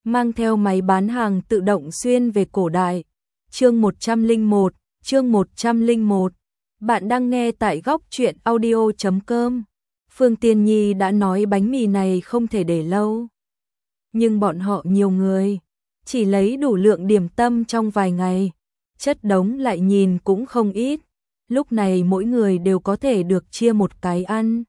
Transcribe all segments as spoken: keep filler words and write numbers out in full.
mang theo máy bán hàng tự động xuyên về cổ đại. Chương một trăm lẻ một, chương một trăm lẻ một. Bạn đang nghe tại góc truyện audio chấm com. Phương Tiên Nhi đã nói bánh mì này không thể để lâu. Nhưng bọn họ nhiều người, chỉ lấy đủ lượng điểm tâm trong vài ngày, chất đống lại nhìn cũng không ít. Lúc này mỗi người đều có thể được chia một cái ăn.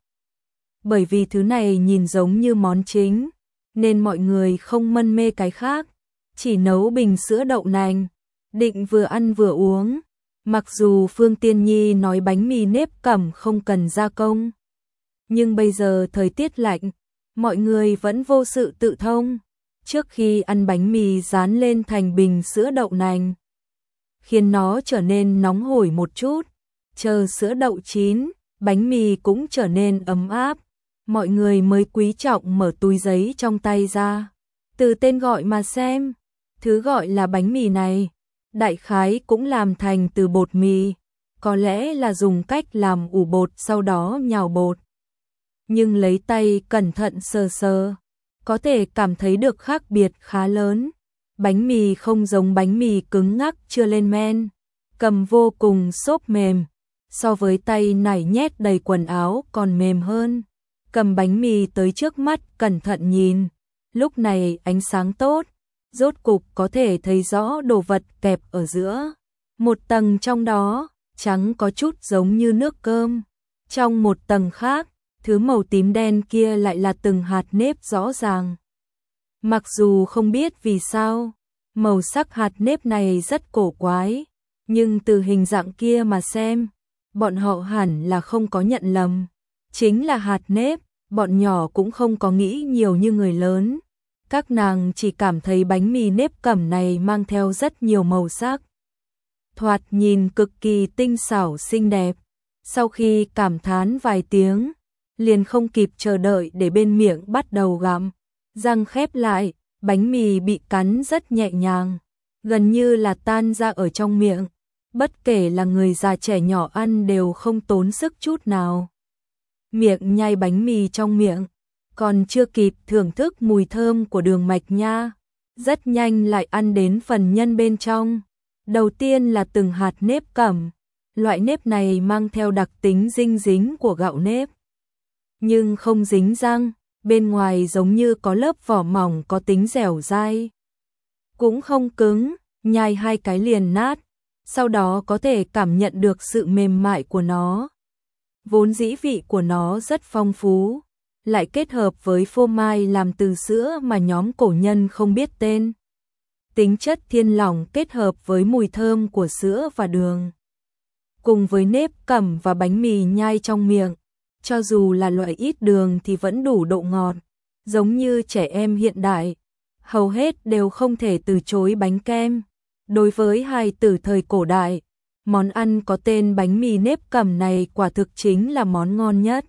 Bởi vì thứ này nhìn giống như món chính, nên mọi người không mân mê cái khác, chỉ nấu bình sữa đậu nành, định vừa ăn vừa uống. Mặc dù Phương Tiên Nhi nói bánh mì nếp cẩm không cần gia công, nhưng bây giờ thời tiết lạnh, mọi người vẫn vô sự tự thông. Trước khi ăn bánh mì dán lên thành bình sữa đậu nành, khiến nó trở nên nóng hổi một chút. Chờ sữa đậu chín, bánh mì cũng trở nên ấm áp. Mọi người mới quý trọng mở túi giấy trong tay ra. Từ tên gọi mà xem, thứ gọi là bánh mì này, đại khái cũng làm thành từ bột mì. Có lẽ là dùng cách làm ủ bột sau đó nhào bột. Nhưng lấy tay cẩn thận sờ sờ, có thể cảm thấy được khác biệt khá lớn. Bánh mì không giống bánh mì cứng ngắc chưa lên men, cầm vô cùng xốp mềm, so với tay nải nhét đầy quần áo còn mềm hơn. Cầm bánh mì tới trước mắt cẩn thận nhìn, lúc này ánh sáng tốt, rốt cục có thể thấy rõ đồ vật kẹp ở giữa. Một tầng trong đó, trắng có chút giống như nước cơm. Trong một tầng khác, thứ màu tím đen kia lại là từng hạt nếp rõ ràng. Mặc dù không biết vì sao, màu sắc hạt nếp này rất cổ quái, nhưng từ hình dạng kia mà xem, bọn họ hẳn là không có nhận lầm. Chính là hạt nếp, bọn nhỏ cũng không có nghĩ nhiều như người lớn. Các nàng chỉ cảm thấy bánh mì nếp cẩm này mang theo rất nhiều màu sắc, thoạt nhìn cực kỳ tinh xảo xinh đẹp. Sau khi cảm thán vài tiếng, liền không kịp chờ đợi để bên miệng bắt đầu gặm. Răng khép lại, bánh mì bị cắn rất nhẹ nhàng, gần như là tan ra ở trong miệng. Bất kể là người già trẻ nhỏ ăn đều không tốn sức chút nào. Miệng nhai bánh mì trong miệng, còn chưa kịp thưởng thức mùi thơm của đường mạch nha, rất nhanh lại ăn đến phần nhân bên trong. Đầu tiên là từng hạt nếp cẩm, loại nếp này mang theo đặc tính dinh dính của gạo nếp, nhưng không dính răng, bên ngoài giống như có lớp vỏ mỏng có tính dẻo dai, cũng không cứng, nhai hai cái liền nát, sau đó có thể cảm nhận được sự mềm mại của nó. Vốn dĩ vị của nó rất phong phú, lại kết hợp với phô mai làm từ sữa mà nhóm cổ nhân không biết tên. Tính chất thiên lỏng kết hợp với mùi thơm của sữa và đường, cùng với nếp cẩm và bánh mì nhai trong miệng, cho dù là loại ít đường thì vẫn đủ độ ngọt. Giống như trẻ em hiện đại, hầu hết đều không thể từ chối bánh kem. Đối với hài tử thời cổ đại, món ăn có tên bánh mì nếp cẩm này quả thực chính là món ngon nhất,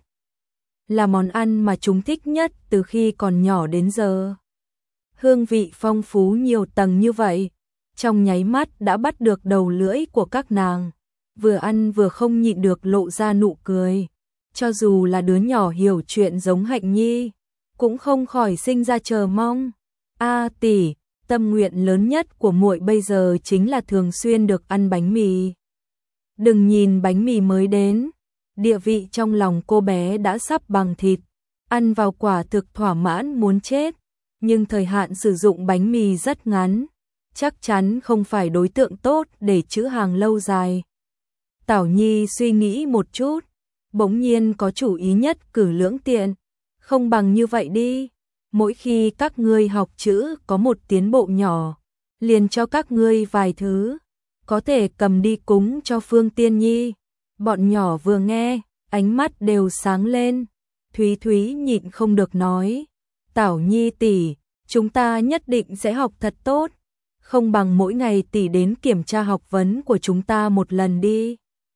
là món ăn mà chúng thích nhất từ khi còn nhỏ đến giờ. Hương vị phong phú nhiều tầng như vậy, trong nháy mắt đã bắt được đầu lưỡi của các nàng, vừa ăn vừa không nhịn được lộ ra nụ cười. Cho dù là đứa nhỏ hiểu chuyện giống Hạnh Nhi, cũng không khỏi sinh ra chờ mong. A tỷ, tâm nguyện lớn nhất của muội bây giờ chính là thường xuyên được ăn bánh mì. Đừng nhìn bánh mì mới đến, địa vị trong lòng cô bé đã sắp bằng thịt, ăn vào quả thực thỏa mãn muốn chết. Nhưng thời hạn sử dụng bánh mì rất ngắn, chắc chắn không phải đối tượng tốt để trữ hàng lâu dài. Tảo Nhi suy nghĩ một chút, bỗng nhiên có chủ ý nhất cử lưỡng tiện. Không bằng như vậy đi, mỗi khi các ngươi học chữ có một tiến bộ nhỏ, liền cho các ngươi vài thứ, có thể cầm đi cúng cho Phương Tiên Nhi. Bọn nhỏ vừa nghe, ánh mắt đều sáng lên. Thúy Thúy nhịn không được nói, Tảo Nhi tỷ, chúng ta nhất định sẽ học thật tốt, không bằng mỗi ngày tỷ đến kiểm tra học vấn của chúng ta một lần đi.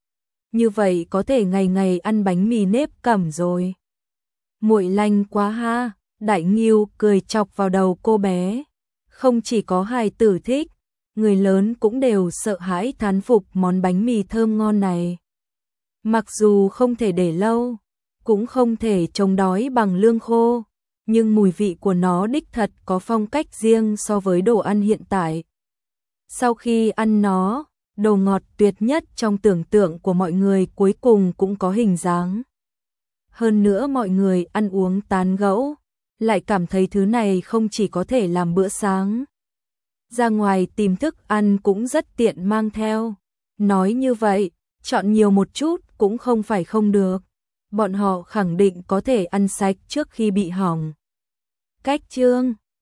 Như vậy có thể ngày ngày ăn bánh mì nếp cẩm rồi. Muội lanh quá ha, Đại Nghiêu cười chọc vào đầu cô bé. Không chỉ có hài tử thích, người lớn cũng đều sợ hãi thán phục món bánh mì thơm ngon này. Mặc dù không thể để lâu, cũng không thể chống đói bằng lương khô, nhưng mùi vị của nó đích thật có phong cách riêng so với đồ ăn hiện tại. Sau khi ăn nó, đồ ngọt tuyệt nhất trong tưởng tượng của mọi người cuối cùng cũng có hình dáng. Hơn nữa mọi người ăn uống tán gẫu, lại cảm thấy thứ này không chỉ có thể làm bữa sáng. Ra ngoài tìm thức ăn cũng rất tiện mang theo. Nói như vậy, chọn nhiều một chút cũng không phải không được. Bọn họ khẳng định có thể ăn sạch trước khi bị hỏng. Cách chương